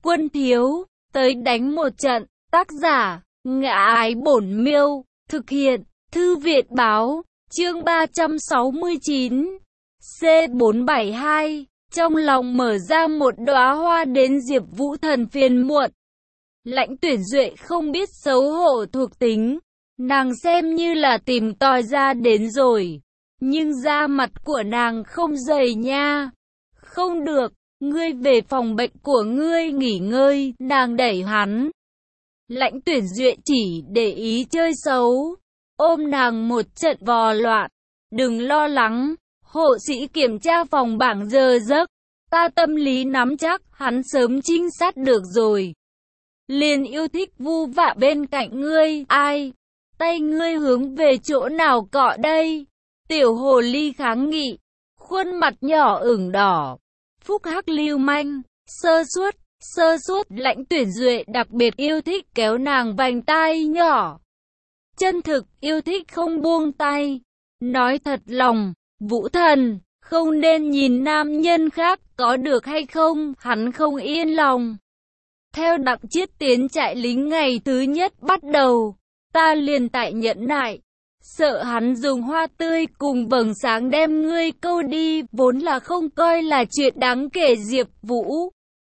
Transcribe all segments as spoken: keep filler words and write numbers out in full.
Quân thiếu, tới đánh một trận. Tác giả, Ngã Ái Bổn Miêu. Thực hiện, Thư Viện Báo. Chương ba trăm sáu mươi chín. C bốn bảy hai. Trong lòng mở ra một đóa hoa đến Diệp Vũ Thần phiền muộn. Lãnh Tuyển Duệ không biết xấu hổ thuộc tính. Nàng xem như là tìm tòi ra đến rồi. Nhưng da mặt của nàng không dày nha. Không được, ngươi về phòng bệnh của ngươi nghỉ ngơi, nàng đẩy hắn. Lãnh Tuyển Duệ chỉ để ý chơi xấu. Ôm nàng một trận vò loạn. Đừng lo lắng, hộ sĩ kiểm tra phòng bảng giờ giấc. Ta tâm lý nắm chắc, hắn sớm trinh sát được rồi. Liền yêu thích vu vạ bên cạnh ngươi, ai? Tay ngươi hướng về chỗ nào cọ đây? Tiểu hồ ly kháng nghị, khuôn mặt nhỏ ửng đỏ. Phúc hắc lưu manh, sơ suất, sơ suất. Lãnh Tuyển Duệ đặc biệt yêu thích kéo nàng vành tai nhỏ. Chân thực, yêu thích không buông tay. Nói thật lòng, Vũ Thần, không nên nhìn nam nhân khác, có được hay không, hắn không yên lòng. Theo Đặng Chiết tiến trại lính ngày thứ nhất bắt đầu, ta liền tại nhẫn nại. Sợ hắn dùng hoa tươi cùng vầng sáng đem ngươi câu đi, vốn là không coi là chuyện đáng kể. Diệp Vũ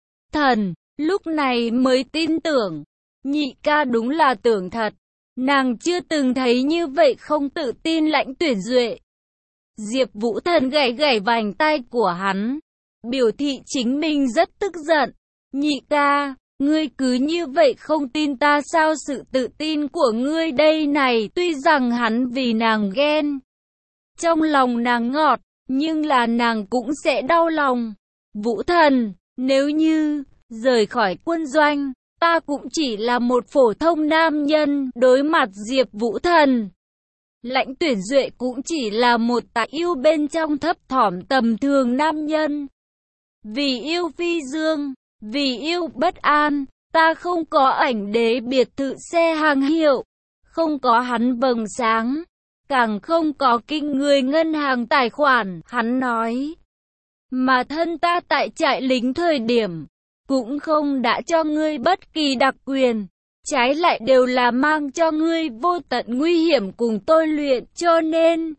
Thần lúc này mới tin tưởng, nhị ca đúng là tưởng thật. Nàng chưa từng thấy như vậy không tự tin Lãnh Tuyển Duệ. Diệp Vũ Thần gảy gảy vành tay của hắn, biểu thị chính mình rất tức giận. Nhị ca, ngươi cứ như vậy không tin ta sao? Sự tự tin của ngươi đây này. Tuy rằng hắn vì nàng ghen, trong lòng nàng ngọt, nhưng là nàng cũng sẽ đau lòng. Vũ Thần, nếu như rời khỏi quân doanh, ta cũng chỉ là một phổ thông nam nhân. Đối mặt Diệp Vũ Thần, Lãnh Tuyển Duệ cũng chỉ là một tại yêu bên trong thấp thỏm tầm thường nam nhân. Vì yêu phi dương, vì yêu bất an, ta không có ảnh đế biệt thự xe hàng hiệu, không có hắn vầng sáng, càng không có kinh người ngân hàng tài khoản. Hắn nói, mà thân ta tại trại lính thời điểm, cũng không đã cho ngươi bất kỳ đặc quyền, trái lại đều là mang cho ngươi vô tận nguy hiểm cùng tôi luyện, cho nên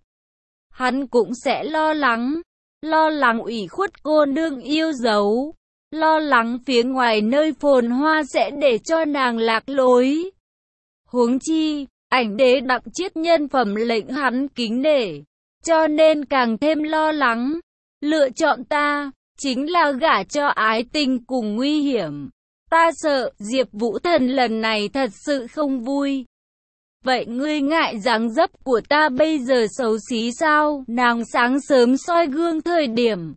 hắn cũng sẽ lo lắng, lo lắng ủy khuất cô nương yêu dấu, lo lắng phía ngoài nơi phồn hoa sẽ để cho nàng lạc lối. Huống chi, ảnh đế Đặng Chiết nhân phẩm lệnh hắn kính nể, cho nên càng thêm lo lắng. Lựa chọn ta, chính là gả cho ái tình cùng nguy hiểm. Ta sợ Diệp Vũ Thần lần này thật sự không vui. Vậy ngươi ngại dáng dấp của ta bây giờ xấu xí sao? Nàng sáng sớm soi gương thời điểm,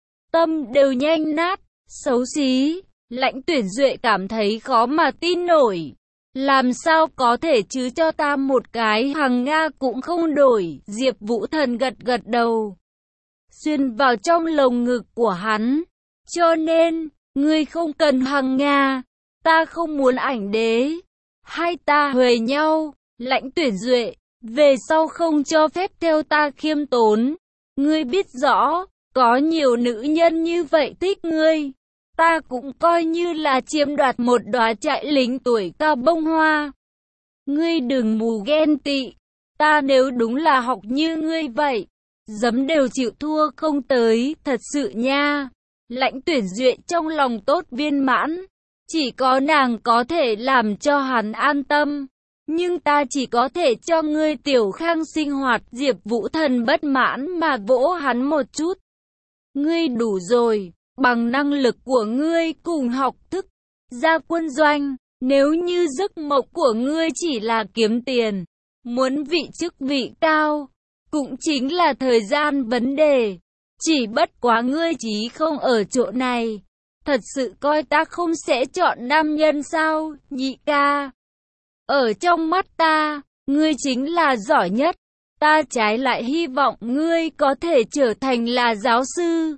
tâm đều nhanh nát. Xấu xí, Lãnh Tuyển Duệ cảm thấy khó mà tin nổi. Làm sao có thể chứ, cho ta một cái hằng Nga cũng không đổi. Diệp Vũ Thần gật gật đầu, xuyên vào trong lồng ngực của hắn. Cho nên, ngươi không cần hằng Nga, ta không muốn ảnh đế. Hai ta huề nhau. Lãnh Tuyển Duệ, về sau không cho phép theo ta khiêm tốn. Ngươi biết rõ, có nhiều nữ nhân như vậy thích ngươi. Ta cũng coi như là chiếm đoạt một đóa trại lính tuổi cao bông hoa. Ngươi đừng mù ghen tị. Ta nếu đúng là học như ngươi vậy, giấm đều chịu thua không tới, thật sự nha. Lãnh Tuyển Duệ trong lòng tốt viên mãn. Chỉ có nàng có thể làm cho hắn an tâm. Nhưng ta chỉ có thể cho ngươi tiểu khang sinh hoạt. Diệp Vũ Thần bất mãn mà vỗ hắn một chút. Ngươi đủ rồi. Bằng năng lực của ngươi cùng học thức, ra quân doanh, nếu như giấc mộng của ngươi chỉ là kiếm tiền, muốn vị chức vị cao, cũng chính là thời gian vấn đề. Chỉ bất quá ngươi chí không ở chỗ này. Thật sự coi ta không sẽ chọn nam nhân sao, nhị ca? Ở trong mắt ta, ngươi chính là giỏi nhất. Ta trái lại hy vọng ngươi có thể trở thành là giáo sư.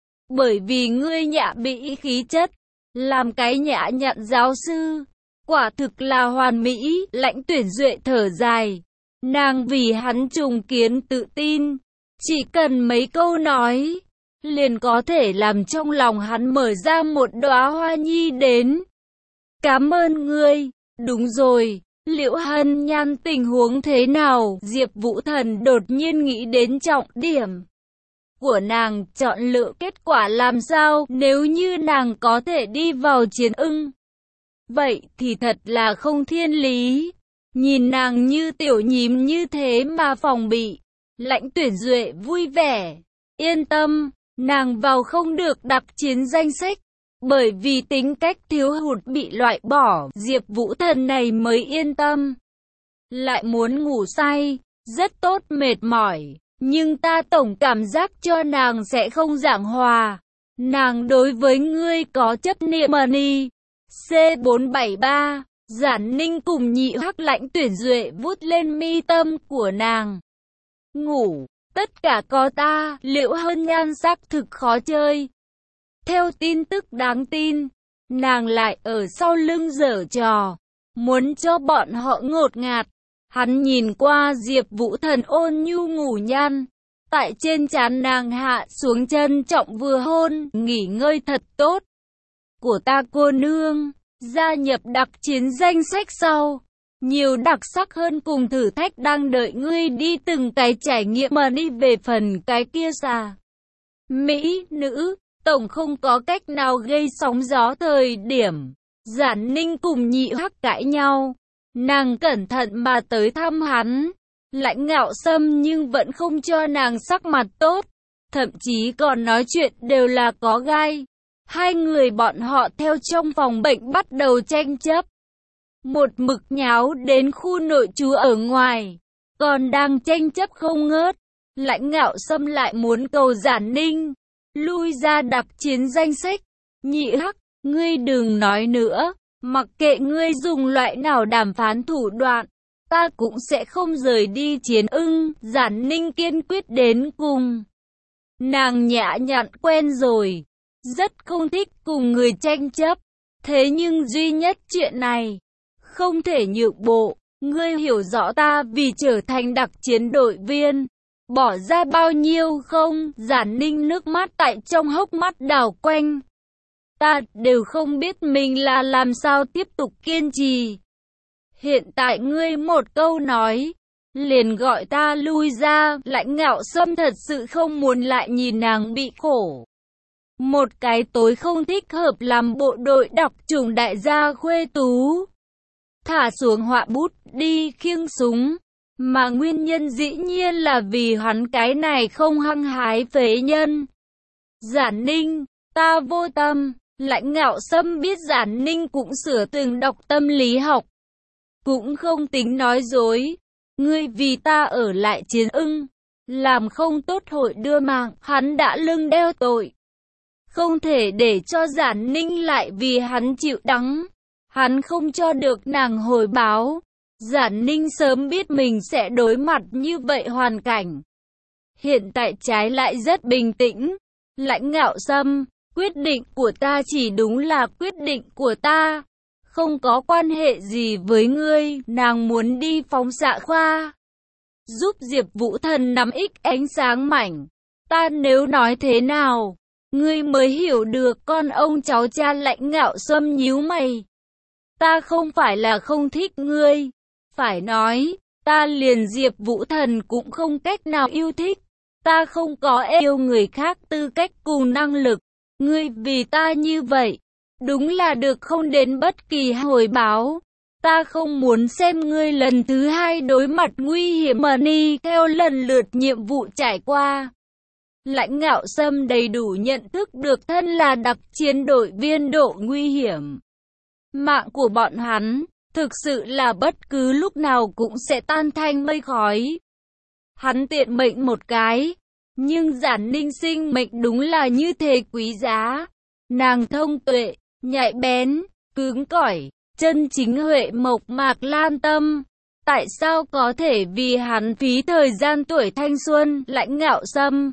Bởi vì ngươi nhã mỹ khí chất, làm cái nhã nhặn giáo sư, quả thực là hoàn mỹ. Lãnh Tuyển Duệ thở dài, nàng vì hắn trùng kiến tự tin, chỉ cần mấy câu nói, liền có thể làm trong lòng hắn mở ra một đóa hoa nhi đến. Cảm ơn ngươi. Đúng rồi, Liễu Hân Nhan tình huống thế nào? Diệp Vũ Thần đột nhiên nghĩ đến trọng điểm của nàng, chọn lựa kết quả làm sao nếu như nàng có thể đi vào chiến ưng. Vậy thì thật là không thiên lý. Nhìn nàng như tiểu nhím như thế mà phòng bị. Lãnh Tuyển Duệ vui vẻ. Yên tâm, nàng vào không được đặc chiến danh sách. Bởi vì tính cách thiếu hụt bị loại bỏ, Diệp Vũ Thần này mới yên tâm. Lại muốn ngủ say, rất tốt mệt mỏi. Nhưng ta tổng cảm giác cho nàng sẽ không giảng hòa. Nàng đối với ngươi có chấp niệm money. C bốn bảy ba, Giản Ninh cùng Nhị Hắc. Lãnh Tuyển Duệ vuốt lên mi tâm của nàng. Ngủ, tất cả có ta. Liễu Hân Nhan xác thực khó chơi. Theo tin tức đáng tin, nàng lại ở sau lưng giở trò, muốn cho bọn họ ngột ngạt. Hắn nhìn qua Diệp Vũ Thần ôn nhu ngủ nhan, tại trên trán nàng hạ xuống trân trọng vừa hôn, nghỉ ngơi thật tốt. Của ta cô nương, gia nhập đặc chiến danh sách sau, nhiều đặc sắc hơn cùng thử thách đang đợi ngươi đi từng cái trải nghiệm mà đi về phần cái kia xa. Mỹ, nữ, tổng không có cách nào gây sóng gió thời điểm. Giản Ninh cùng Nhị Hắc cãi nhau. Nàng cẩn thận mà tới thăm hắn. Lãnh Ngạo Sâm nhưng vẫn không cho nàng sắc mặt tốt. Thậm chí còn nói chuyện đều là có gai. Hai người bọn họ theo trong phòng bệnh bắt đầu tranh chấp. Một mực nháo đến khu nội trú ở ngoài. Còn đang tranh chấp không ngớt. Lãnh Ngạo Sâm lại muốn cầu Giản Ninh lui ra đặc chiến danh sách. Nhị Hắc, ngươi đừng nói nữa. Mặc kệ ngươi dùng loại nào đàm phán thủ đoạn, ta cũng sẽ không rời đi chiến ưng. Giản Ninh kiên quyết đến cùng. Nàng nhã nhặn quen rồi, rất không thích cùng người tranh chấp. Thế nhưng duy nhất chuyện này, không thể nhượng bộ. Ngươi hiểu rõ ta vì trở thành đặc chiến đội viên, bỏ ra bao nhiêu không? Giản Ninh nước mắt tại trong hốc mắt đảo quanh. Ta đều không biết mình là làm sao tiếp tục kiên trì. Hiện tại ngươi một câu nói, liền gọi ta lui ra. Lãnh Ngạo Sâm thật sự không muốn lại nhìn nàng bị khổ. Một cái tối không thích hợp làm bộ đội đọc chủng đại gia khuê tú. Thả xuống họa bút đi khiêng súng. Mà nguyên nhân dĩ nhiên là vì hắn cái này không hăng hái phế nhân. Giản Ninh, ta vô tâm. Lãnh Ngạo Sâm biết Giản Ninh cũng sửa từng đọc tâm lý học. Cũng không tính nói dối. Ngươi vì ta ở lại chiến ưng, làm không tốt hội đưa mạng, hắn đã lưng đeo tội. Không thể để cho Giản Ninh lại vì hắn chịu đắng. Hắn không cho được nàng hồi báo. Giản Ninh sớm biết mình sẽ đối mặt như vậy hoàn cảnh. Hiện tại trái lại rất bình tĩnh. Lãnh Ngạo Sâm, quyết định của ta chỉ đúng là quyết định của ta. Không có quan hệ gì với ngươi. Nàng muốn đi phóng xạ khoa, giúp Diệp Vũ Thần nắm ít ánh sáng mảnh. Ta nếu nói thế nào, ngươi mới hiểu được. Con ông cháu cha. Lãnh Ngạo Sâm nhíu mày. Ta không phải là không thích ngươi. Phải nói, ta liền Diệp Vũ Thần cũng không cách nào yêu thích. Ta không có yêu người khác tư cách cùng năng lực. Ngươi vì ta như vậy, đúng là được không đến bất kỳ hồi báo. Ta không muốn xem ngươi lần thứ hai đối mặt nguy hiểm mà ni theo lần lượt nhiệm vụ trải qua. Lãnh Ngạo Sâm đầy đủ nhận thức được thân là đặc chiến đội viên độ nguy hiểm. Mạng của bọn hắn, thực sự là bất cứ lúc nào cũng sẽ tan thành mây khói. Hắn tiện mệnh một cái, nhưng Giản Ninh sinh mệnh đúng là như thế quý giá. Nàng thông tuệ, nhạy bén, cứng cỏi, chân chính huệ mộc mạc lan tâm. Tại sao có thể vì hắn phí thời gian tuổi thanh xuân? Lãnh Ngạo Sâm,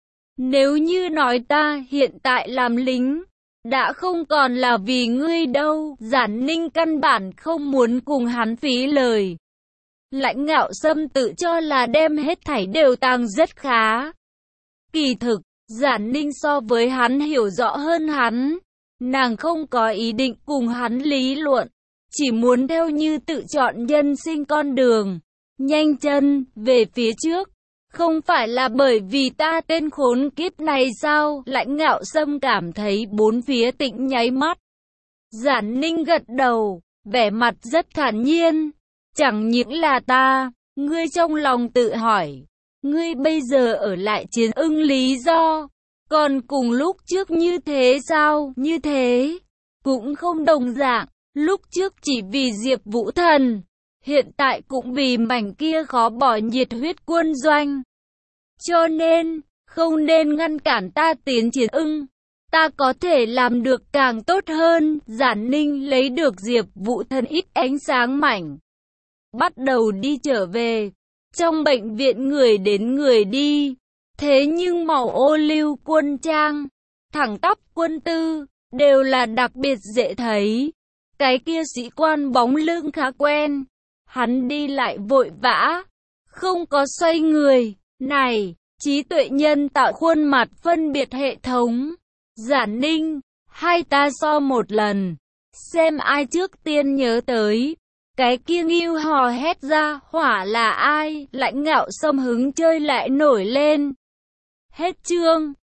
nếu như nói ta hiện tại làm lính, đã không còn là vì ngươi đâu. Giản Ninh căn bản không muốn cùng hắn phí lời. Lãnh Ngạo Sâm tự cho là đem hết thảy đều tàng rất khá. Kỳ thực, Giản Ninh so với hắn hiểu rõ hơn hắn. Nàng không có ý định cùng hắn lý luận, chỉ muốn theo như tự chọn nhân sinh con đường, nhanh chân về phía trước. Không phải là bởi vì ta tên khốn kiếp này sao? Lãnh Ngạo Sâm cảm thấy bốn phía tĩnh nháy mắt. Giản Ninh gật đầu, vẻ mặt rất thản nhiên. Chẳng những là ta, ngươi trong lòng tự hỏi, ngươi bây giờ ở lại Chiến Ưng lý do, còn cùng lúc trước như thế sao? Như thế, cũng không đồng dạng, lúc trước chỉ vì Diệp Vũ Thần, hiện tại cũng vì mảnh kia khó bỏ nhiệt huyết quân doanh. Cho nên, không nên ngăn cản ta tiến Chiến Ưng. Ta có thể làm được càng tốt hơn. Giản Ninh lấy được Diệp Vũ Thần ít ánh sáng mảnh, bắt đầu đi trở về. Trong bệnh viện người đến người đi, thế nhưng màu ô liu quân trang, thẳng tắp quân tư, đều là đặc biệt dễ thấy. Cái kia sĩ quan bóng lưng khá quen, hắn đi lại vội vã, không có xoay người. Này, trí tuệ nhân tạo khuôn mặt phân biệt hệ thống. Giản Ninh, hai ta so một lần, xem ai trước tiên nhớ tới. Cái kia Ngưu hò hét ra, hỏa là ai? Lãnh Ngạo Sâm hứng chơi lại nổi lên. Hết chương.